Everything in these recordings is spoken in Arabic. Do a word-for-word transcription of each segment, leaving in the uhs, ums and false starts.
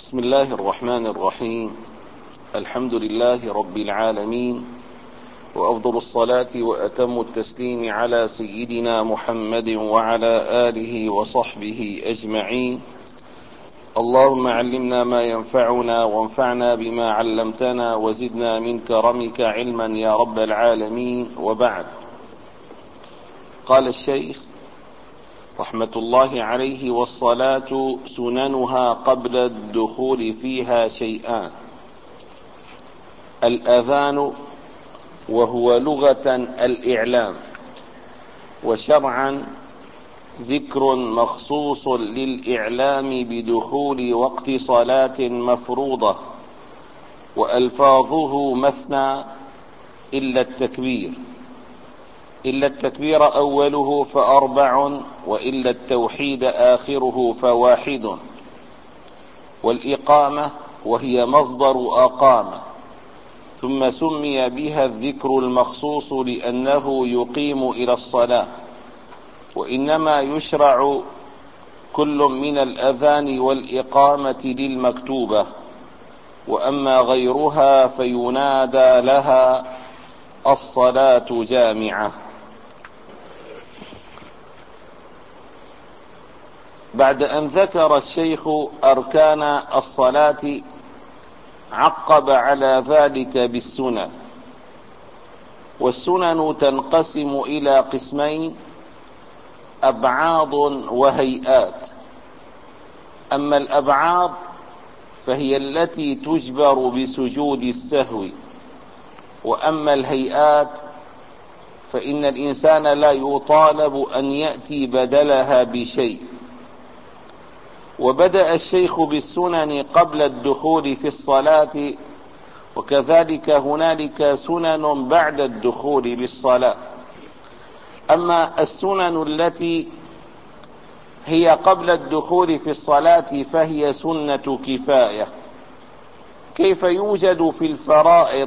بسم الله الرحمن الرحيم. الحمد لله رب العالمين، وأفضل الصلاة وأتم التسليم على سيدنا محمد وعلى آله وصحبه أجمعين. اللهم علمنا ما ينفعنا وانفعنا بما علمتنا وزدنا من كرمك علما يا رب العالمين. وبعد، قال الشيخ رحمة الله عليه: والصلاة سننها قبل الدخول فيها شيئان: الأذان وهو لغة الإعلام، وشرعا ذكر مخصوص للإعلام بدخول وقت صلاة مفروضة، وألفاظه مثنى إلا التكبير إلا التكبير أوله فأربع، وإلا التوحيد آخره فواحد. والإقامة وهي مصدر أقام، ثم سمي بها الذكر المخصوص لأنه يقيم إلى الصلاة، وإنما يشرع كل من الأذان والإقامة للمكتوبة، وأما غيرها فينادى لها الصلاة جامعة. بعد أن ذكر الشيخ أركان الصلاة عقب على ذلك بالسنن. والسنن تنقسم إلى قسمين: أبعاض وهيئات. أما الأبعاض فهي التي تجبر بسجود السهو، وأما الهيئات فإن الإنسان لا يطالب أن يأتي بدلها بشيء. وبدأ الشيخ بالسنن قبل الدخول في الصلاة، وكذلك هنالك سنن بعد الدخول بالصلاة. أما السنن التي هي قبل الدخول في الصلاة فهي سنة كفاية. كيف يوجد في الفرائض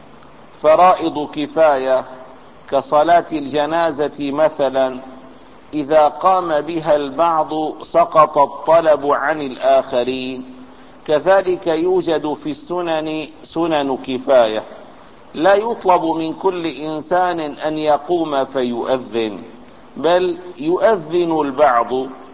فرائض كفاية كصلاة الجنازة مثلا، إذا قام بها البعض سقط الطلب عن الآخرين، كذلك يوجد في السنن سنن كفاية. لا يطلب من كل إنسان أن يقوم فيؤذن، بل يؤذن البعض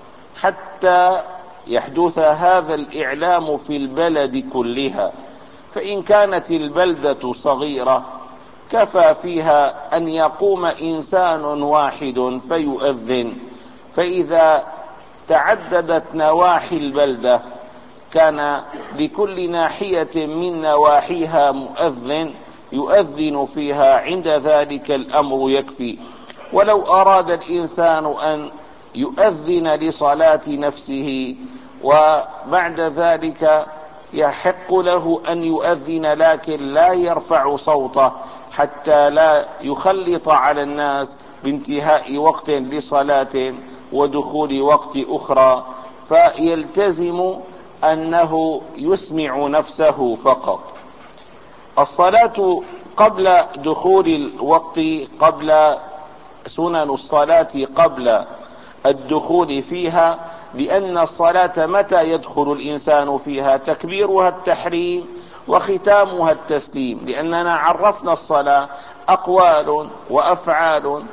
حتى يحدث هذا الإعلام في البلد كلها. فإن كانت البلدة صغيرة كفى فيها أن يقوم إنسان واحد فيؤذن، فإذا تعددت نواحي البلدة كان لكل ناحية من نواحيها مؤذن يؤذن فيها، عند ذلك الأمر يكفي. ولو أراد الإنسان أن يؤذن لصلاة نفسه وبعد ذلك يحق له أن يؤذن، لكن لا يرفع صوته حتى لا يخلط على الناس بانتهاء وقت لصلاة ودخول وقت أخرى، فيلتزم أنه يسمع نفسه فقط. الصلاة قبل دخول الوقت، قبل سنن الصلاة قبل الدخول فيها، لأن الصلاة متى يدخل الإنسان فيها؟ تكبيرها التحريم وختامها التسليم، لأننا عرفنا الصلاة أقوال وأفعال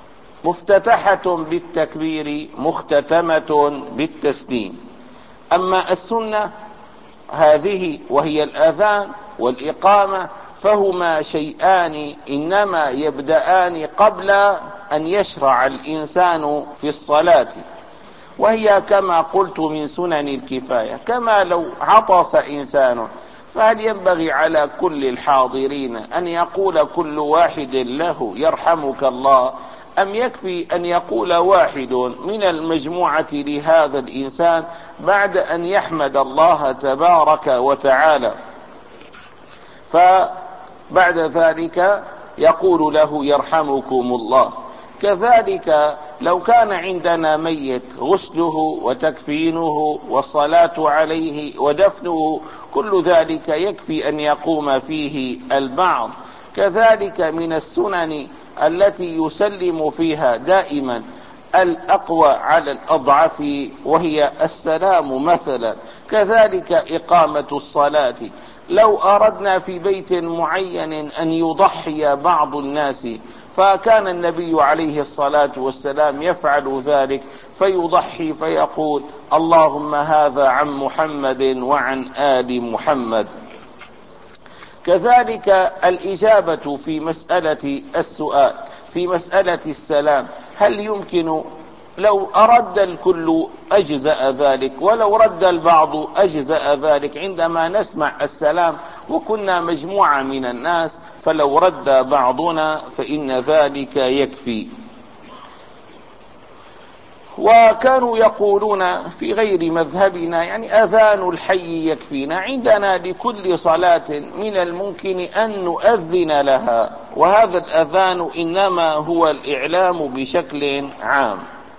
مفتتحة بالتكبير مختتمة بالتسليم. أما السنة هذه وهي الأذان والإقامة فهما شيئان إنما يبدأان قبل أن يشرع الإنسان في الصلاة، وهي كما قلت من سنن الكفاية. كما لو عطس إنسان، فهل ينبغي على كل الحاضرين أن يقول كل واحد له يرحمك الله، أم يكفي أن يقول واحد من المجموعة لهذا الإنسان بعد أن يحمد الله تبارك وتعالى، فبعد ذلك يقول له يرحمكم الله؟ كذلك لو كان عندنا ميت، غسله وتكفينه والصلاة عليه ودفنه كل ذلك يكفي أن يقوم فيه البعض. كذلك من السنن التي يسلم فيها دائما الأقوى على الأضعف وهي السلام مثلا. كذلك إقامة الصلاة، لو أردنا في بيت معين أن يضحي بعض الناس فكان النبي عليه الصلاة والسلام يفعل ذلك، فيضحي فيقول اللهم هذا عن محمد وعن آل محمد. كذلك الإجابة في مسألة السؤال في مسألة السلام، هل يمكن لو أرد الكل أجزأ ذلك، ولو رد البعض أجزأ ذلك. عندما نسمع السلام وكنا مجموعة من الناس فلو رد بعضنا فإن ذلك يكفي. وكانوا يقولون في غير مذهبنا يعني أذان الحي يكفينا. عندنا لكل صلاة من الممكن أن نؤذن لها، وهذا الأذان إنما هو الإعلام بشكل عام.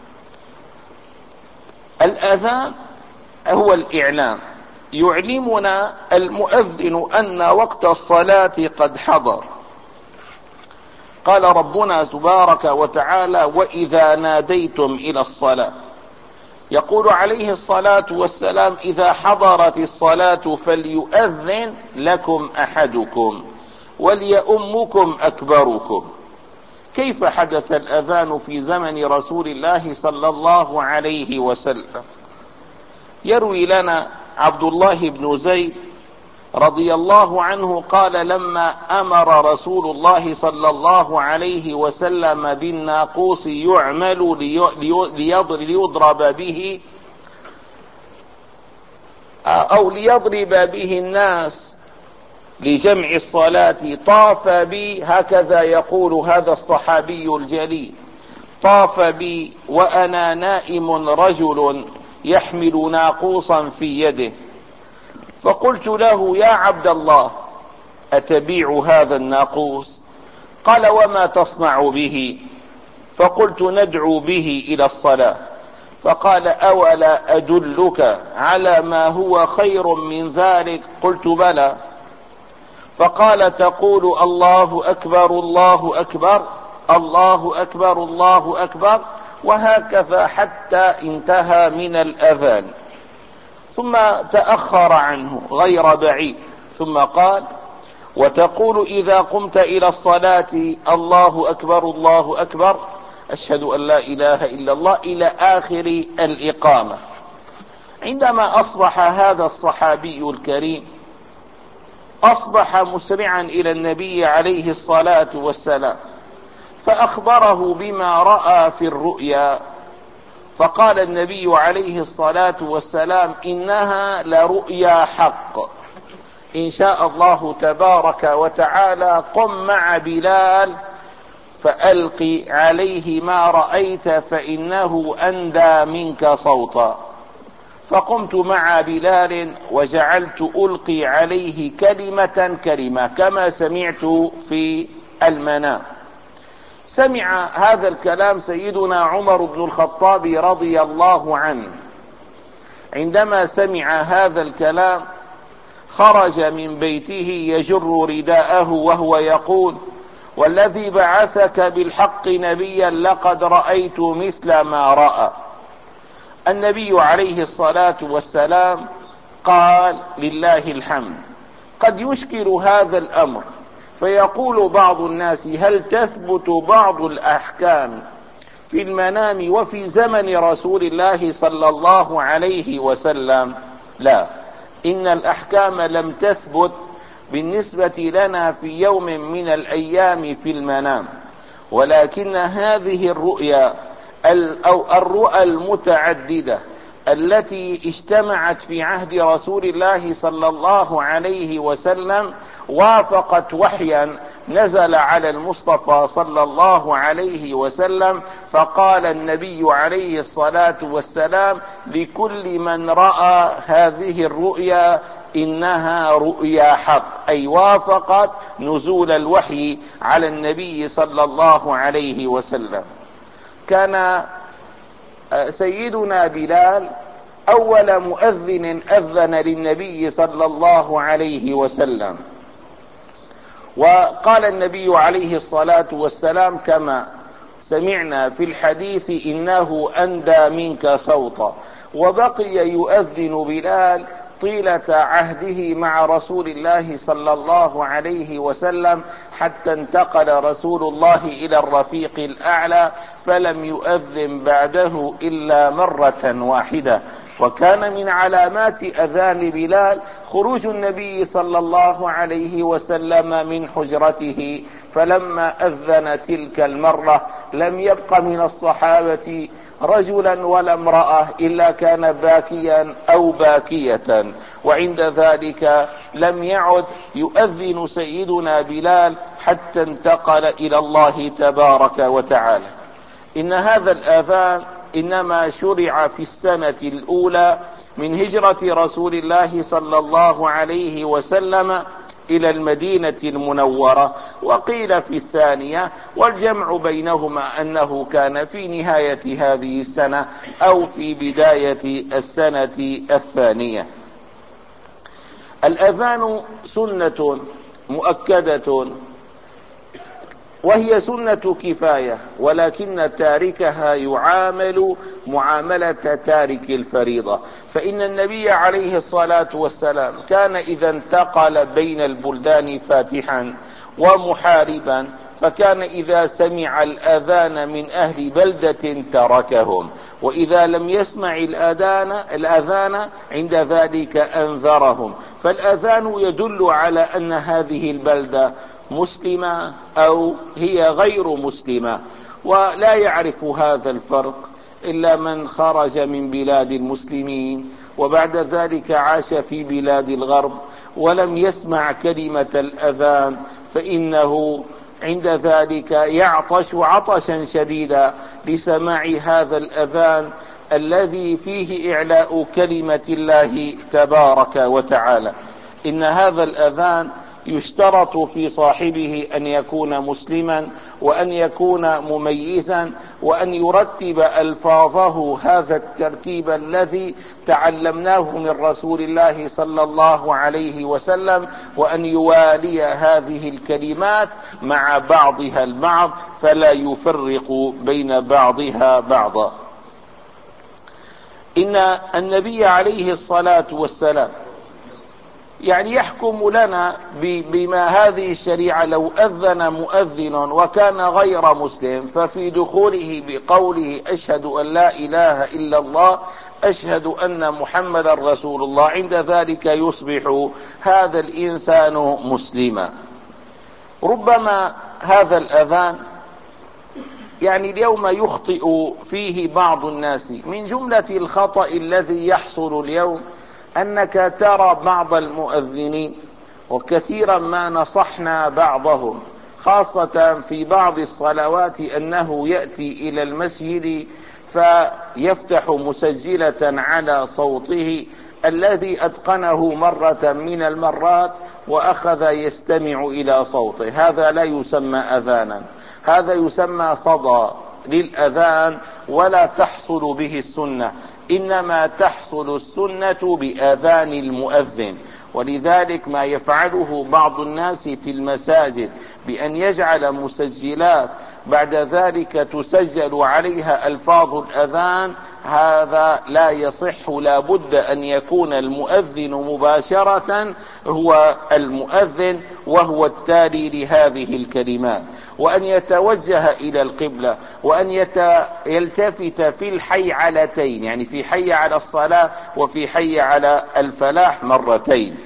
الأذان هو الإعلام، يعلمنا المؤذن أن وقت الصلاة قد حضر. قال ربنا تبارك وتعالى وإذا ناديتم إلى الصلاة، يقول عليه الصلاة والسلام إذا حضرت الصلاة فليؤذن لكم أحدكم وليؤمكم أكبركم. كيف حدث الأذان في زمن رسول الله صلى الله عليه وسلم؟ يروي لنا عبد الله بن زيد رضي الله عنه قال لما أمر رسول الله صلى الله عليه وسلم بالناقوس يعمل ليضرب به أو ليضرب به الناس لجمع الصلاة، طاف بي، هكذا يقول هذا الصحابي الجليل، طاف بي وأنا نائم رجل يحمل ناقوسا في يده، فقلت له يا عبد الله أتبيع هذا الناقوس؟ قال وما تصنع به؟ فقلت ندعو به إلى الصلاة. فقال أولا أدلك على ما هو خير من ذلك؟ قلت بلى. فقال تقول الله أكبر الله أكبر الله أكبر الله أكبر، وهكذا حتى انتهى من الأذان، ثم تأخر عنه غير بعيد، ثم قال وتقول إذا قمت إلى الصلاة الله أكبر الله أكبر أشهد أن لا إله إلا الله إلى آخر الإقامة. عندما أصبح هذا الصحابي الكريم أصبح مسرعا إلى النبي عليه الصلاة والسلام فأخبره بما رأى في الرؤيا، فقال النبي عليه الصلاة والسلام إنها لرؤيا حق، إن شاء الله تبارك وتعالى قم مع بلال فألق عليه ما رأيت فإنه أندى منك صوتا. فقمت مع بلال وجعلت ألقي عليه كلمة كلمة كما سمعت في المنام. سمع هذا الكلام سيدنا عمر بن الخطاب رضي الله عنه، عندما سمع هذا الكلام خرج من بيته يجر رداءه وهو يقول والذي بعثك بالحق نبيا لقد رأيت مثل ما رأى. النبي عليه الصلاة والسلام قال لله الحمد. قد يشكل هذا الأمر فيقول بعض الناس هل تثبت بعض الأحكام في المنام وفي زمن رسول الله صلى الله عليه وسلم؟ لا، إن الأحكام لم تثبت بالنسبة لنا في يوم من الأيام في المنام، ولكن هذه الرؤيا أو الرؤى المتعددة التي اجتمعت في عهد رسول الله صلى الله عليه وسلم وافقت وحيا نزل على المصطفى صلى الله عليه وسلم، فقال النبي عليه الصلاة والسلام لكل من رأى هذه الرؤيا إنها رؤيا حق، أي وافقت نزول الوحي على النبي صلى الله عليه وسلم. كان سيدنا بلال أول مؤذن أذن للنبي صلى الله عليه وسلم، وقال النبي عليه الصلاة والسلام كما سمعنا في الحديث إنه أندى منك صوتا. وبقي يؤذن بلال طيلة عهده مع رسول الله صلى الله عليه وسلم حتى انتقل رسول الله إلى الرفيق الأعلى، فلم يؤذن بعده إلا مرة واحدة. وكان من علامات أذان بلال خروج النبي صلى الله عليه وسلم من حجرته، فلما أذن تلك المرة لم يبق من الصحابة رجلا ولا امرأة إلا كان باكيا أو باكية. وعند ذلك لم يعد يؤذن سيدنا بلال حتى انتقل إلى الله تبارك وتعالى. إن هذا الآذان إنما شرع في السنة الأولى من هجرة رسول الله صلى الله عليه وسلم إلى المدينة المنورة، وقيل في الثانية، والجمع بينهما أنه كان في نهاية هذه السنة أو في بداية السنة الثانية. الأذان سنة مؤكدة، وهي سنة كفاية، ولكن تاركها يعامل معاملة تارك الفريضة. فإن النبي عليه الصلاة والسلام كان إذا انتقل بين البلدان فاتحا ومحاربا، فكان إذا سمع الأذان من أهل بلدة تركهم، وإذا لم يسمع الأذان الأذان عند ذلك أنذرهم. فالأذان يدل على أن هذه البلدة مسلمة أو هي غير مسلمة، ولا يعرف هذا الفرق إلا من خرج من بلاد المسلمين وبعد ذلك عاش في بلاد الغرب ولم يسمع كلمة الأذان، فإنه عند ذلك يعطش عطشا شديدا لسماع هذا الأذان الذي فيه إعلاء كلمة الله تبارك وتعالى. إن هذا الأذان يشترط في صاحبه أن يكون مسلما، وأن يكون مميزا، وأن يرتب ألفاظه هذا الترتيب الذي تعلمناه من رسول الله صلى الله عليه وسلم، وأن يوالي هذه الكلمات مع بعضها البعض فلا يفرق بين بعضها بعضا. إن النبي عليه الصلاة والسلام يعني يحكم لنا بما هذه الشريعة. لو أذن مؤذن وكان غير مسلم ففي دخوله بقوله أشهد أن لا إله إلا الله، أشهد أن محمد رسول الله، عند ذلك يصبح هذا الإنسان مسلما. ربما هذا الأذان يعني اليوم يخطئ فيه بعض الناس. من جملة الخطأ الذي يحصل اليوم أنك ترى بعض المؤذنين، وكثيرا ما نصحنا بعضهم خاصة في بعض الصلوات أنه يأتي إلى المسجد فيفتح مسجلة على صوته الذي أتقنه مرة من المرات وأخذ يستمع إلى صوته. هذا لا يسمى أذانا، هذا يسمى صدى للأذان، ولا تحصل به السنة، إنما تحصل السنة بأذان المؤذن. ولذلك ما يفعله بعض الناس في المساجد بأن يجعل مسجلات بعد ذلك تسجل عليها ألفاظ الأذان، هذا لا يصح. لا بد أن يكون المؤذن مباشرة هو المؤذن وهو التالي لهذه الكلمات، وأن يتوجه إلى القبلة، وأن يلتفت في الحيعلتين، يعني في حي على الصلاة وفي حي على الفلاح مرتين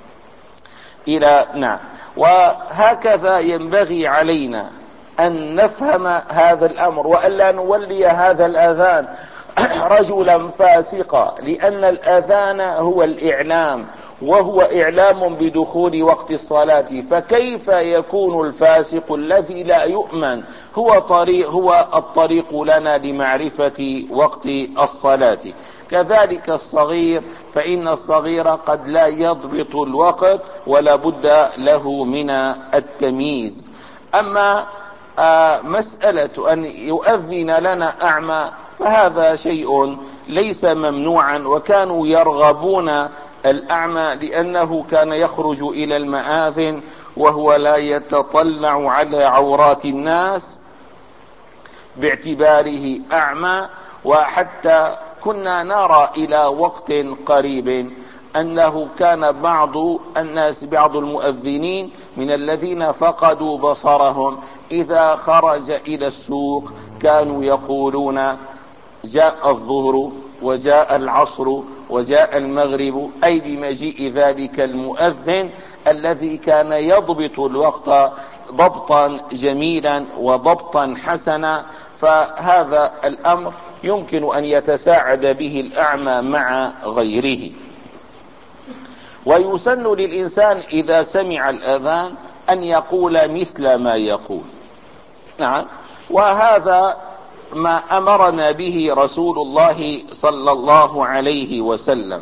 إلى نعم. وهكذا ينبغي علينا أن نفهم هذا الأمر، وألا نولي هذا الأذان رجلا فاسقا، لأن الأذان هو الإعلام، وهو إعلام بدخول وقت الصلاة. فكيف يكون الفاسق الذي لا يؤمن هو طريق هو الطريق لنا لمعرفة وقت الصلاة؟ كذلك الصغير، فإن الصغير قد لا يضبط الوقت ولا بد له من التمييز. أما آه مسألة أن يؤذن لنا أعمى فهذا شيء ليس ممنوعا، وكانوا يرغبون الأعمى لأنه كان يخرج إلى المآذن وهو لا يتطلع على عورات الناس، باعتباره أعمى. وحتى كنا نرى إلى وقت قريب أنه كان بعض الناس بعض المؤذنين من الذين فقدوا بصرهم إذا خرج إلى السوق كانوا يقولون جاء الظهر وجاء العصر وجاء المغرب، أي بمجيء ذلك المؤذن الذي كان يضبط الوقت ضبطا جميلا وضبطا حسنا. فهذا الأمر يمكن أن يتساعد به الأعمى مع غيره. ويسن للإنسان إذا سمع الأذان أن يقول مثل ما يقول. نعم، وهذا ما أمرنا به رسول الله صلى الله عليه وسلم.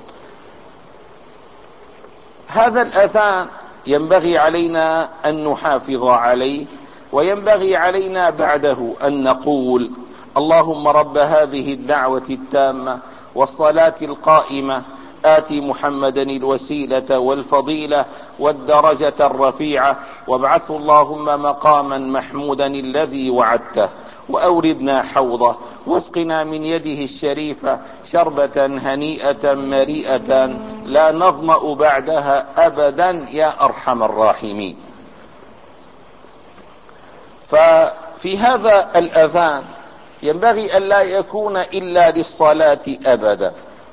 هذا الأذان ينبغي علينا أن نحافظ عليه، وينبغي علينا بعده أن نقول: اللهم رب هذه الدعوة التامة والصلاة القائمة آت محمدا الوسيلة والفضيلة والدرجة الرفيعة وابعثه اللهم مقاما محمودا الذي وعدته وأوردنا حوضه واسقنا من يده الشريفة شربة هنيئة مريئة لا نظمأ بعدها أبدا يا أرحم الراحمين. ففي هذا الأذان ينبغي أن لا يكون إلا للصلاة أبدا.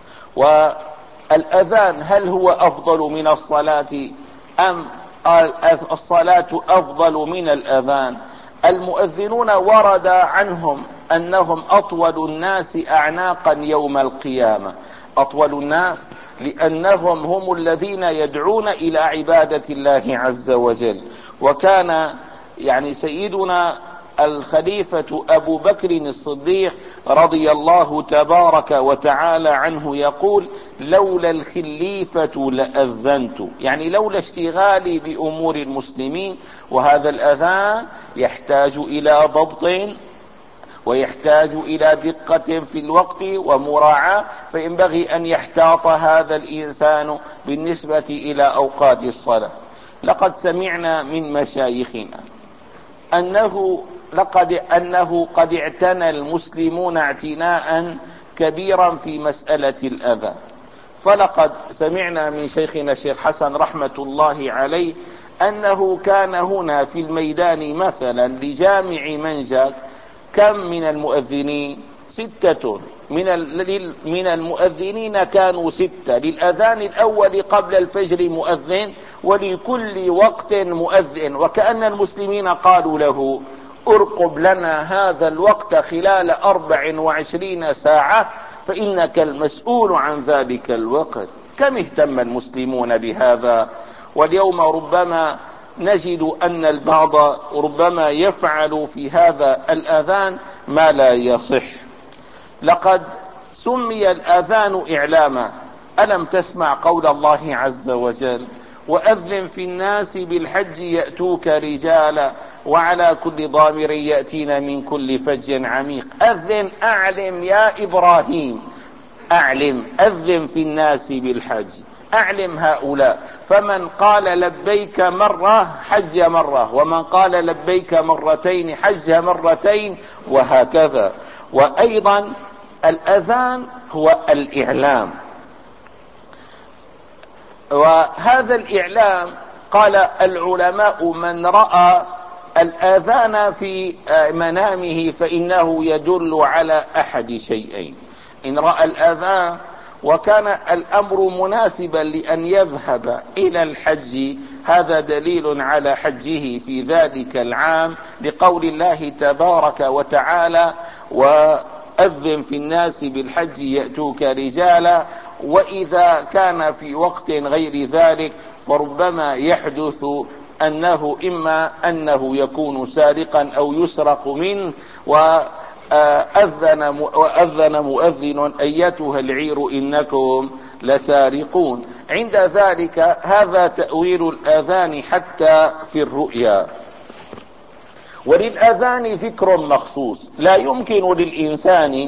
والأذان هل هو أفضل من الصلاة أم الصلاة أفضل من الأذان؟ المؤذنون ورد عنهم أنهم أطول الناس أعناقا يوم القيامة. أطول الناس لأنهم هم الذين يدعون إلى عبادة الله عز وجل. وكان يعني سيدنا الخليفة أبو بكر الصديق رضي الله تبارك وتعالى عنه يقول: لولا الخليفة لأذنت، يعني لولا اشتغالي بأمور المسلمين. وهذا الأذان يحتاج إلى ضبط ويحتاج إلى دقة في الوقت ومراعاة، فينبغي أن يحتاط هذا الإنسان بالنسبة إلى أوقات الصلاة. لقد سمعنا من مشايخنا أنه لقد أنه قد اعتنى المسلمون اعتناء كبيرا في مسألة الأذان. فلقد سمعنا من شيخنا الشيخ حسن رحمة الله عليه أنه كان هنا في الميدان مثلا لجامع منجاك كم من المؤذنين؟ ستة من من المؤذنين كانوا ستة، للأذان الأول قبل الفجر مؤذن ولكل وقت مؤذن. وكأن المسلمين قالوا له: ارقب لنا هذا الوقت خلال أربع وعشرين ساعة فإنك المسؤول عن ذلك الوقت. كم اهتم المسلمون بهذا؟ واليوم ربما نجد أن البعض ربما يفعل في هذا الأذان ما لا يصح. لقد سمي الأذان إعلاما. ألم تسمع قول الله عز وجل: وأذن في الناس بالحج يأتوك رجالا وعلى كل ضامر يأتين من كل فج عميق. أذن، أعلم يا إبراهيم، أعلم، أذن في الناس بالحج، أعلم هؤلاء. فمن قال لبيك مرة حج مرة، ومن قال لبيك مرتين حج مرتين، وهكذا. وأيضا الأذان هو الإعلام، وهذا الإعلام قال العلماء: من رأى الآذان في منامه فإنه يدل على أحد شيئين. إن رأى الآذان وكان الأمر مناسبا لأن يذهب إلى الحج، هذا دليل على حجه في ذلك العام، لقول الله تبارك وتعالى: وأذن في الناس بالحج يأتوك رجالا. وإذا كان في وقت غير ذلك فربما يحدث أنه إما أنه يكون سارقا أو يسرق منه، وأذن وأذن مؤذن: أيتها العير إنكم لسارقون. عند ذلك هذا تأويل الأذان حتى في الرؤيا. وللأذان ذكر مخصوص، لا يمكن للإنسان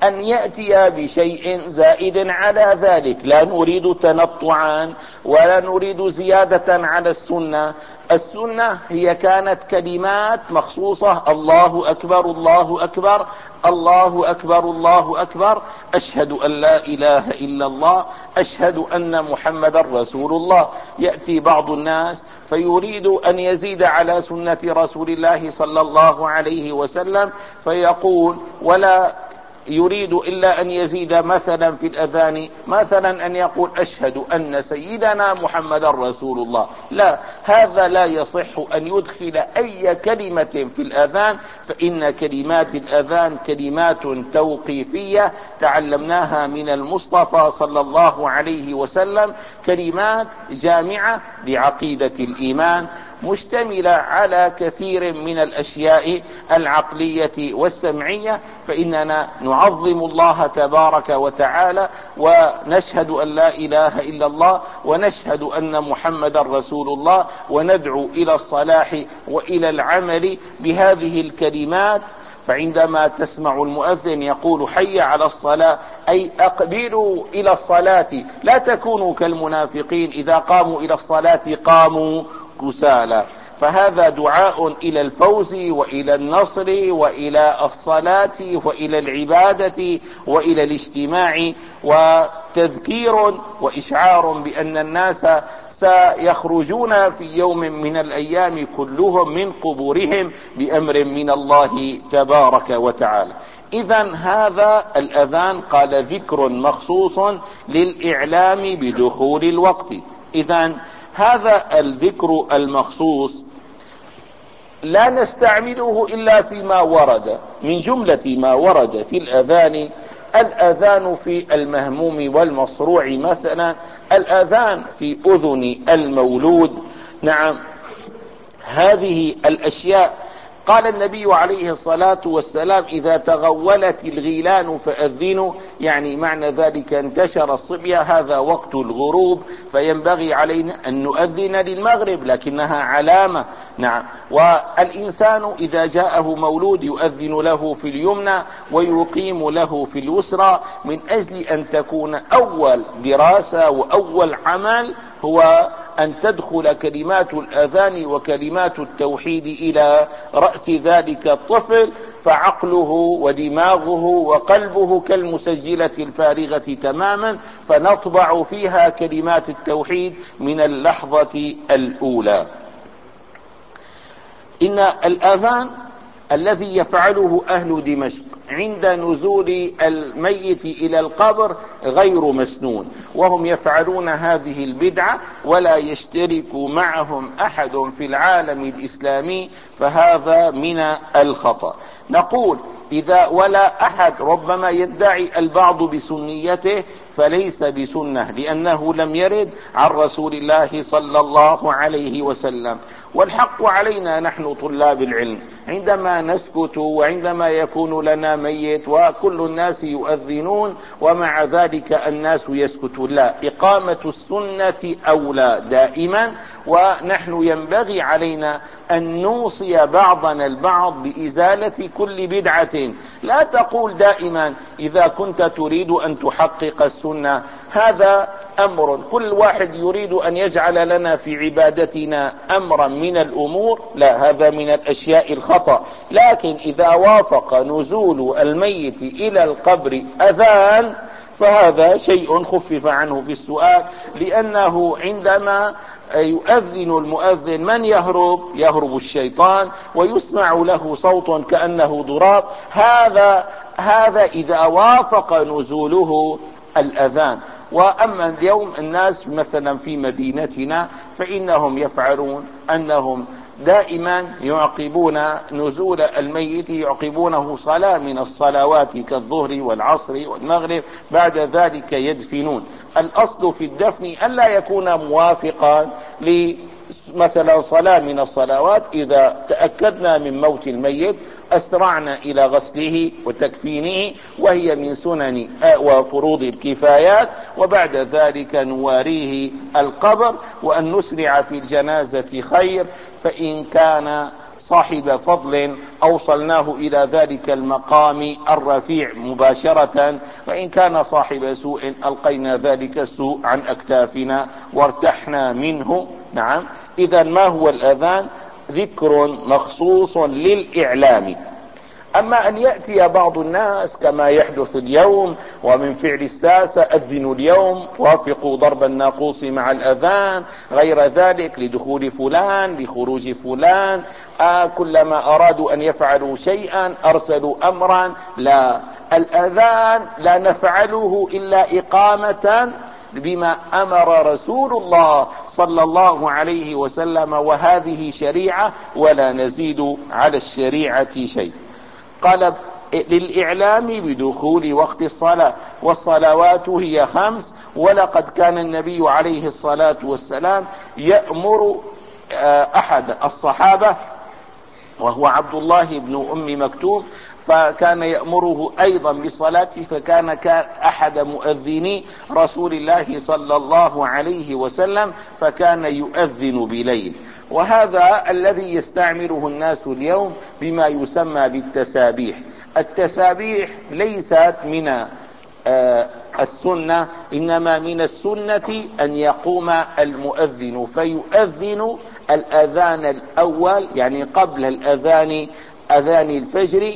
أن يأتي بشيء زائد على ذلك. لا نريد تنطعا ولا نريد زيادة على السنة. السنة هي كانت كلمات مخصوصة: الله أكبر الله أكبر الله أكبر الله أكبر، أشهد أن لا إله إلا الله، أشهد أن محمد رسول الله. يأتي بعض الناس فيريد أن يزيد على سنة رسول الله صلى الله عليه وسلم فيقول، ولا يريد إلا أن يزيد مثلا في الأذان، مثلا أن يقول أشهد أن سيدنا محمد رسول الله. لا، هذا لا يصح أن يدخل أي كلمة في الأذان، فإن كلمات الأذان كلمات توقيفية تعلمناها من المصطفى صلى الله عليه وسلم، كلمات جامعة لعقيدة الإيمان، مشتملة على كثير من الأشياء العقلية والسمعية. فإننا نعظم الله تبارك وتعالى ونشهد أن لا إله إلا الله ونشهد أن محمد رسول الله، وندعو إلى الصلاح وإلى العمل بهذه الكلمات. فعندما تسمع المؤذن يقول حي على الصلاة، أي أقبلوا إلى الصلاة، لا تكونوا كالمنافقين إذا قاموا إلى الصلاة قاموا كسالى. فهذا دعاء إلى الفوز وإلى النصر وإلى الصلاة وإلى العبادة وإلى الاجتماع، وتذكير وإشعار بأن الناس سيخرجون في يوم من الأيام كلهم من قبورهم بأمر من الله تبارك وتعالى. إذن هذا الأذان قال ذكر مخصوص للإعلام بدخول الوقت. إذن هذا الذكر المخصوص لا نستعمله إلا فيما ورد. من جملة ما ورد في الأذان الأذان في المهموم والمصروع مثلا، الأذان في أذن المولود. نعم، هذه الأشياء قال النبي عليه الصلاة والسلام إذا تغولت الغيلان فأذنوا، يعني معنى ذلك انتشر الصبية، هذا وقت الغروب، فينبغي علينا أن نؤذن للمغرب لكنها علامة. نعم، والإنسان إذا جاءه مولود يؤذن له في اليمنى ويقيم له في اليسرى، من أجل أن تكون أول دراسة وأول عمل هو أن تدخل كلمات الأذان وكلمات التوحيد إلى رأس ذلك الطفل، فعقله ودماغه وقلبه كالمسجلة الفارغة تماما، فنطبع فيها كلمات التوحيد من اللحظة الأولى. إن الأذان الذي يفعله أهل دمشق عند نزول الميت إلى القبر غير مسنون، وهم يفعلون هذه البدعة ولا يشترك معهم أحد في العالم الإسلامي، فهذا من الخطأ. نقول إذا ولا أحد ربما يدعي البعض بسنيته فليس بسنة، لأنه لم يرد عن رسول الله صلى الله عليه وسلم. والحق علينا نحن طلاب العلم عندما نسكت وعندما يكون لنا ميت وكل الناس يؤذنون ومع ذلك الناس يسكتون، لا، إقامة السنة أولى دائما، ونحن ينبغي علينا أن نوصي بعضنا البعض بإزالة كل بدعة. لا تقول دائما إذا كنت تريد أن تحقق السنة، هذا أمر كل واحد يريد أن يجعل لنا في عبادتنا أمرا من الأمور، لا، هذا من الأشياء الخطأ. لكن إذا وافق نزول الميت إلى القبر أذان فهذا شيء خفف عنه في السؤال، لأنه عندما يؤذن المؤذن من يهرب؟ يهرب الشيطان ويسمع له صوت كأنه ضراب. هذا هذا إذا وافق نزوله الأذان. وأما اليوم الناس مثلا في مدينتنا فإنهم يفعلون أنهم دائما يعقبون نزول الميت، يعقبونه صلاة من الصلوات كالظهر والعصر والمغرب، بعد ذلك يدفنون. الأصل في الدفن ألا يكون موافقا مثلا صلاة من الصلوات إذا تأكدنا من موت الميت أسرعنا إلى غسله وتكفينه، وهي من سنن وفروض الكفايات، وبعد ذلك نواريه القبر. وأن نسرع في الجنازة خير، فإن كان صاحب فضل أوصلناه إلى ذلك المقام الرفيع مباشرة، وإن كان صاحب سوء ألقينا ذلك السوء عن أكتافنا وارتحنا منه. نعم. إذا ما هو الأذان؟ ذكر مخصوص للإعلام. أما أن يأتي بعض الناس كما يحدث اليوم ومن فعل الساسة، أذنوا اليوم، وافقوا ضرب الناقوس مع الأذان، غير ذلك، لدخول فلان، لخروج فلان، آه كلما أرادوا أن يفعلوا شيئا أرسلوا أمرا. لا، الأذان لا نفعله إلا إقامة بما أمر رسول الله صلى الله عليه وسلم، وهذه شريعة ولا نزيد على الشريعة شيء. قال للإعلام بدخول وقت الصلاة، والصلوات هي خمس. ولقد كان النبي عليه الصلاة والسلام يأمر أحد الصحابة وهو عبد الله بن أم مكتوم، فكان يأمره أيضا بالصلاة، فكان كان أحد مؤذني رسول الله صلى الله عليه وسلم، فكان يؤذن بليل. وهذا الذي يستعمله الناس اليوم بما يسمى بالتسابيح. التسابيح ليست من السنة، إنما من السنة أن يقوم المؤذن فيؤذن الأذان الأول، يعني قبل الأذان أذان الفجر،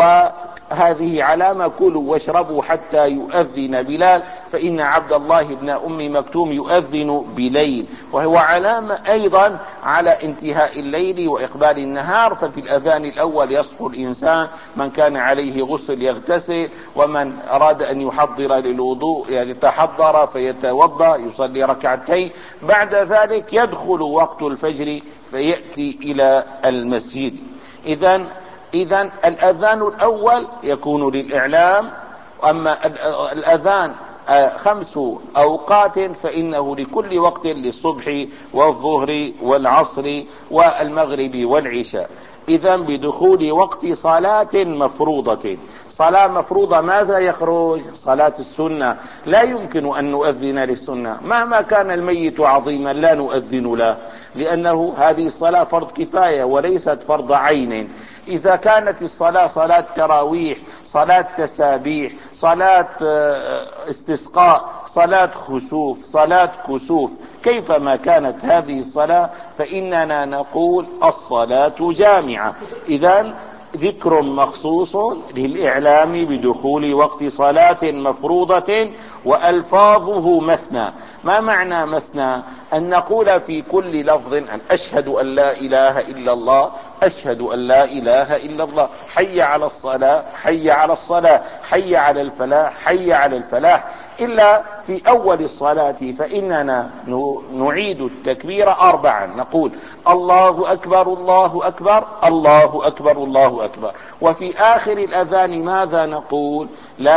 وهذه علامة كلوا واشربوا حتى يؤذن بلال، فإن عبد الله بن أم مكتوم يؤذن بليل، وهو علامة أيضا على انتهاء الليل وإقبال النهار. ففي الأذان الأول يصحو الإنسان، من كان عليه غسل يغتسل، ومن أراد أن يحضر للوضوء يعني تحضر فيتوضأ يصلي ركعتين، بعد ذلك يدخل وقت الفجر فيأتي إلى المسجد. إذن إذن الأذان الأول يكون للإعلام، أما الأذان خمس أوقات فإنه لكل وقت، للصبح والظهر والعصر والمغرب والعشاء. إذن بدخول وقت صلاة مفروضة. صلاة مفروضة ماذا يخرج؟ صلاة السنة. لا يمكن أن نؤذن للسنة، مهما كان الميت عظيما لا نؤذن له، لأنه هذه الصلاة فرض كفاية وليست فرض عين. إذا كانت الصلاة صلاة تراويح، صلاة تسابيح، صلاة استسقاء، صلاة خسوف، صلاة كسوف، كيفما كانت هذه الصلاة فإننا نقول الصلاة جامعة. إذن ذكر مخصوص للإعلام بدخول وقت صلاة مفروضة، وألفاظه مثنى. ما معنى مثنى؟ أن نقول في كل لفظ أن أشهد أن لا إله إلا الله، أشهد أن لا إله إلا الله، حي على الصلاة، حي على الصلاة، حي على الفلاح، حي على الفلاح، إلا في أول الصلاة فإننا نعيد التكبير أربعا، نقول الله أكبر الله أكبر الله أكبر الله أكبر. وفي آخر الأذان ماذا نقول؟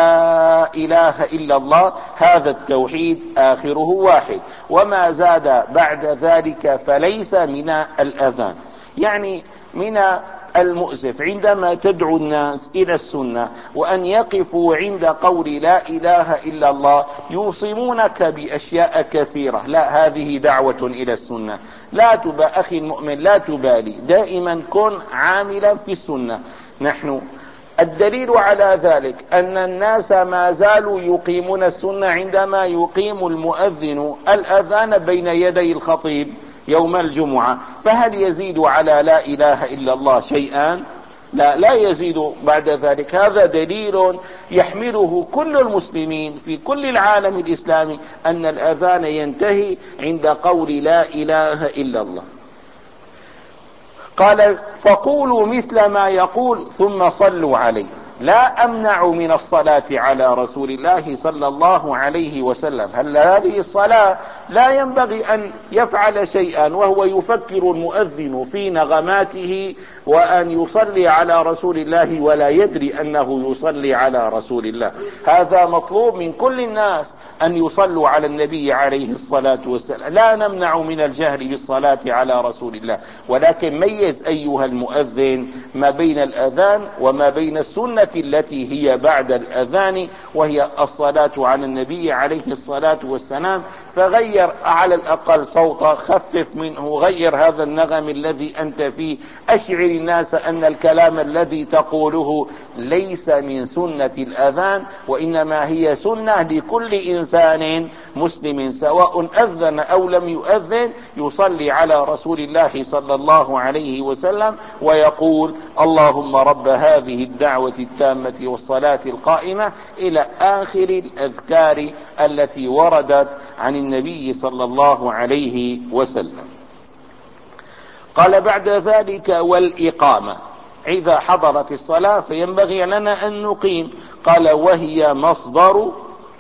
لا إله إلا الله. هذا التوحيد آخره واحد، وما زاد بعد ذلك فليس من الأذان. يعني من المؤسف عندما تدعو الناس إلى السنة وأن يقفوا عند قول لا إله إلا الله يوصمونك بأشياء كثيرة. لا، هذه دعوة إلى السنة. لا تبا أخي المؤمن، لا تبالي، دائما كن عاملا في السنة. نحن الدليل على ذلك أن الناس ما زالوا يقيمون السنة عندما يقيم المؤذن الأذان بين يدي الخطيب يوم الجمعة، فهل يزيد على لا إله إلا الله شيئا؟ لا، لا يزيد بعد ذلك. هذا دليل يحمله كل المسلمين في كل العالم الإسلامي أن الأذان ينتهي عند قول لا إله إلا الله. قال فقولوا مثل ما يقول ثم صلوا عليه. لا أمنع من الصلاة على رسول الله صلى الله عليه وسلم. هل هذه الصلاة لا ينبغي أن يفعل شيئا وهو يفكر المؤذن في نغماته وأن يصلي على رسول الله ولا يدري أنه يصلي على رسول الله؟ هذا مطلوب من كل الناس أن يصلوا على النبي عليه الصلاة والسلام. لا نمنع من الجهر بالصلاة على رسول الله، ولكن ميز أيها المؤذن ما بين الأذان وما بين السنة التي هي بعد الأذان، وهي الصلاة على النبي عليه الصلاة والسلام. فغير على الأقل صوته، خفف منه، غير هذا النغم الذي أنت فيه، أشعر الناس أن الكلام الذي تقوله ليس من سنة الأذان، وإنما هي سنة لكل إنسان مسلم سواء أذن أو لم يؤذن يصلي على رسول الله صلى الله عليه وسلم ويقول اللهم رب هذه الدعوة التامة والصلاة القائمة إلى آخر الأذكار التي وردت عن النبي صلى الله عليه وسلم. قال بعد ذلك والإقامة، إذا حضرت الصلاة فينبغي لنا أن نقيم. قال وهي مصدر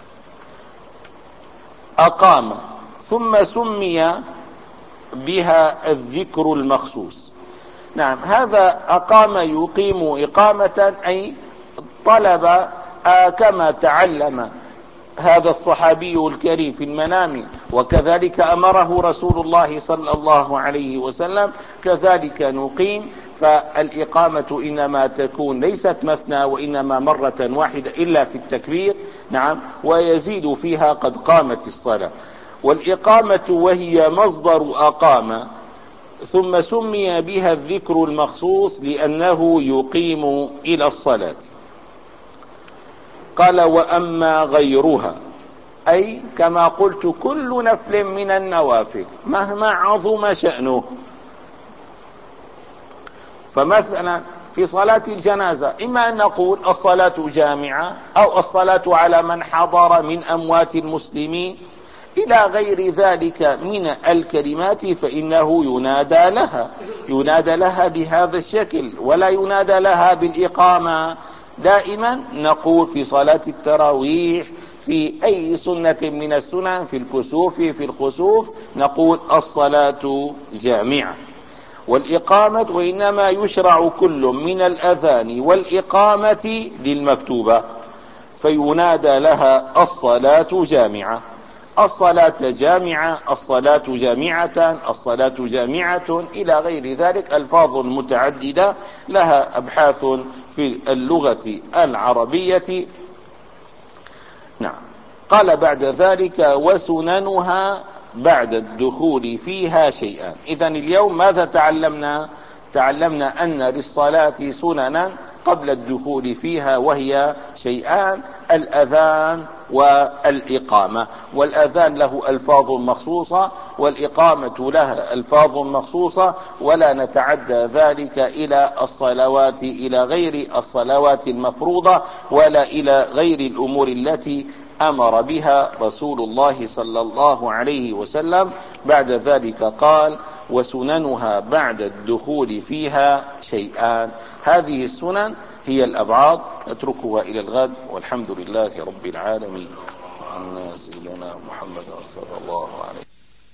أقام، ثم سمي بها الذكر المخصوص. نعم، هذا أقام يقيم إقامة أي طلب آه كما تعلم هذا الصحابي الكريم في المنام، وكذلك أمره رسول الله صلى الله عليه وسلم، كذلك نقيم. فالإقامة إنما تكون ليست مثنى وإنما مرة واحدة إلا في التكبير، نعم، ويزيد فيها قد قامت الصلاة. والإقامة وهي مصدر أقام، ثم سمي بها الذكر المخصوص لأنه يقيم إلى الصلاة. قال وأما غيرها، أي كما قلت كل نفل من النوافل مهما عظم شأنه. فمثلا في صلاة الجنازة إما أن نقول الصلاة جامعة أو الصلاة على من حضر من أموات المسلمين إلى غير ذلك من الكلمات، فإنه ينادى لها ينادى لها بهذا الشكل، ولا ينادى لها بالإقامة. دائما نقول في صلاة التراويح، في أي سنة من السنن، في الكسوف في الخسوف، نقول الصلاة جامعة. والإقامة وإنما يشرع كل من الأذان والإقامة للمكتوبة، فينادى لها الصلاة جامعة، الصلاة جامعة، الصلاة جامعة، الصلاة جامعة، إلى غير ذلك ألفاظ متعددة لها أبحاث في اللغة العربية. نعم. قال بعد ذلك وسننها بعد الدخول فيها شيئان. إذن اليوم ماذا تعلمنا؟ تعلمنا أن للصلاة سننا قبل الدخول فيها، وهي شيئان: الأذان والإقامة. والأذان له ألفاظ مخصوصة، والإقامة لها ألفاظ مخصوصة، ولا نتعدى ذلك إلى الصلوات، إلى غير الصلوات المفروضة، ولا إلى غير الأمور التي أمر بها رسول الله صلى الله عليه وسلم. بعد ذلك قال وسننها بعد الدخول فيها شيئان. هذه السنن هي الأبعاد، نتركها إلى الغد، والحمد لله رب العالمين. وعنا سيدنا محمد صلى الله عليه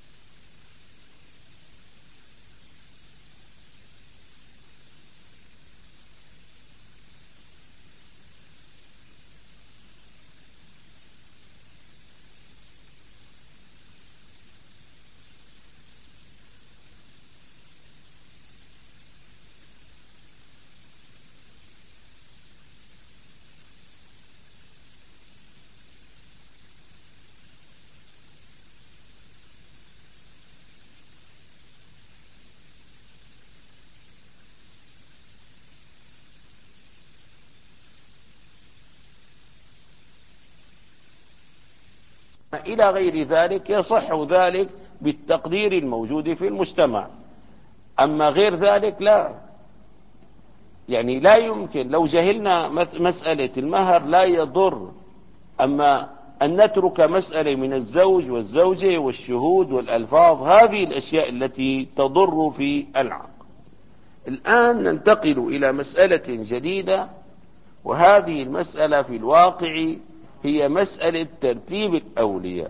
إلى غير ذلك. يصح ذلك بالتقدير الموجود في المجتمع، أما غير ذلك لا. يعني لا يمكن، لو جهلنا مسألة المهر لا يضر، أما أن نترك مسألة من الزوج والزوجة والشهود والألفاظ، هذه الأشياء التي تضر في العقد. الآن ننتقل إلى مسألة جديدة، وهذه المسألة في الواقع هي مسألة ترتيب الأولياء.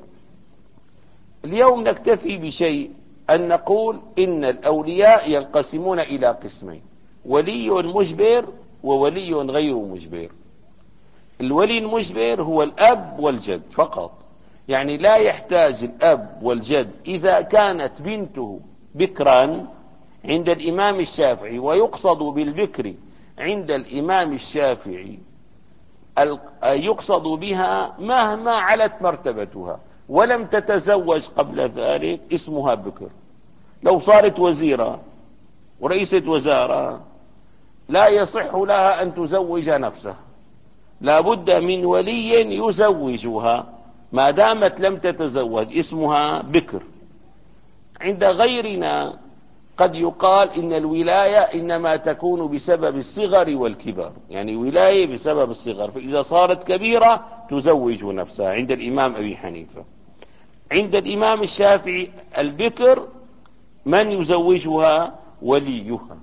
اليوم نكتفي بشيء، أن نقول إن الأولياء ينقسمون إلى قسمين: ولي مجبر وولي غير مجبر. الولي المجبر هو الأب والجد فقط، يعني لا يحتاج الأب والجد إذا كانت بنته بكرا عند الإمام الشافعي، ويقصد بالبكر عند الإمام الشافعي يقصد بها مهما علت مرتبتها ولم تتزوج قبل ذلك اسمها بكر. لو صارت وزيرة ورئيسة وزارة لا يصح لها أن تزوج نفسها، لا بد من ولي يزوجها ما دامت لم تتزوج، اسمها بكر. عند غيرنا قد يقال إن الولاية إنما تكون بسبب الصغر والكبر، يعني ولاية بسبب الصغر، فإذا صارت كبيرة تزوج نفسها عند الإمام أبي حنيفة. عند الإمام الشافعي البكر من يزوجها؟ وليها.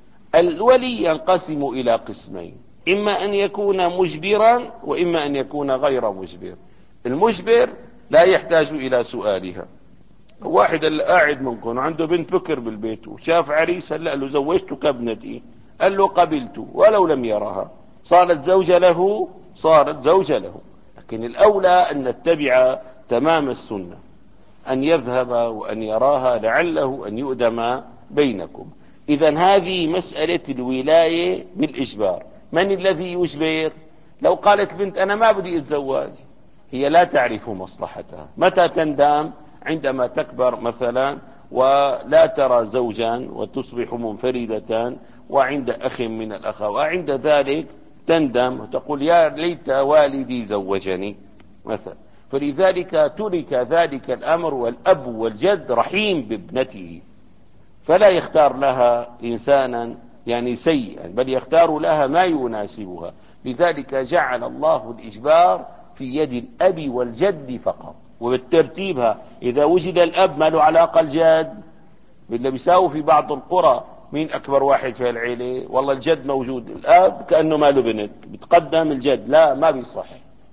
الولي ينقسم إلى قسمين: إما أن يكون مجبرا وإما أن يكون غير مجبر. المجبر لا يحتاج إلى سؤالها. واحد اللي قاعد منكم عنده بنت بكر بالبيت وشاف عريس هلا قال له زوجتك ابنتي، قال له قبلت ولو لم يرها، صارت زوجة له، صارت زوجة له. لكن الأولى أن نتبع تمام السنة، أن يذهب وأن يراها لعله أن يؤدم بينكم. إذن هذه مسألة الولاية بالإجبار. من الذي يجبر؟ لو قالت البنت أنا ما بدي أتزوج، هي لا تعرف مصلحتها. متى تندم؟ عندما تكبر مثلا ولا ترى زوجا وتصبح منفردة وعند أخ من الأخوة، عند ذلك تندم وتقول يا ليت والدي زوجني مثلا. فلذلك ترك ذلك الأمر، والأب والجد رحيم بابنته، فلا يختار لها إنسانا يعني سيئا، بل يختار لها ما يناسبها. لذلك جعل الله الإجبار في يد الأب والجد فقط، وبالترتيبها إذا وجد الأب ما له علاقة الجد. بالله بيساوي في بعض القرى مين أكبر واحد في العيلة؟ والله الجد موجود، الأب كأنه ما له بنت بتقدم الجد، لا ما بيصح.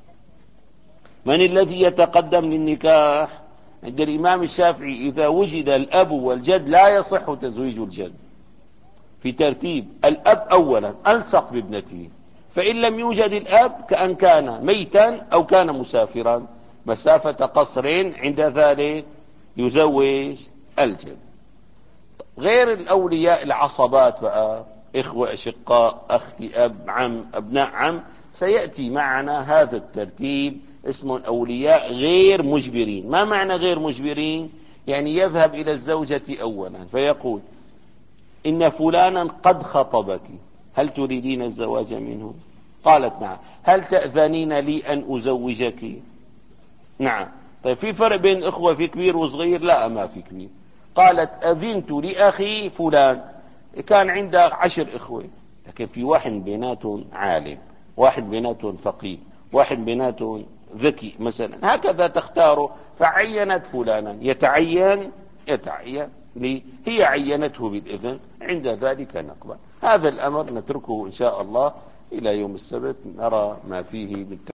من الذي يتقدم للنكاح؟ عند الإمام الشافعي إذا وجد الأب والجد لا يصح تزويج الجد، في ترتيب الأب أولا ألصق بابنته، فإن لم يوجد الأب كأن كان ميتا أو كان مسافرا مسافة قصر، عند ذلك يزوج الجد. غير الأولياء العصبات بقى، إخوة أشقاء، أخ أب، عم، أبناء عم، سيأتي معنا هذا الترتيب اسمه أولياء غير مجبرين. ما معنى غير مجبرين؟ يعني يذهب إلى الزوجة أولا فيقول إن فلانا قد خطبك، هل تريدين الزواج منه؟ قالت نعم. هل تأذنين لي أن أزوجك؟ نعم. طيب في فرق بين إخوة، في كبير وصغير؟ لا ما في كبير. قالت أذنت لأخي فلان، كان عنده عشر إخوة، لكن في واحد بيناتهم عالم، واحد بيناتهم فقيه، واحد بيناتهم ذكي مثلا، هكذا تختاره. فعينت فلانا، يتعين يتعين لي، هي عينته بالإذن، عند ذلك نقبل. هذا الأمر نتركه إن شاء الله إلى يوم السبت، نرى ما فيه من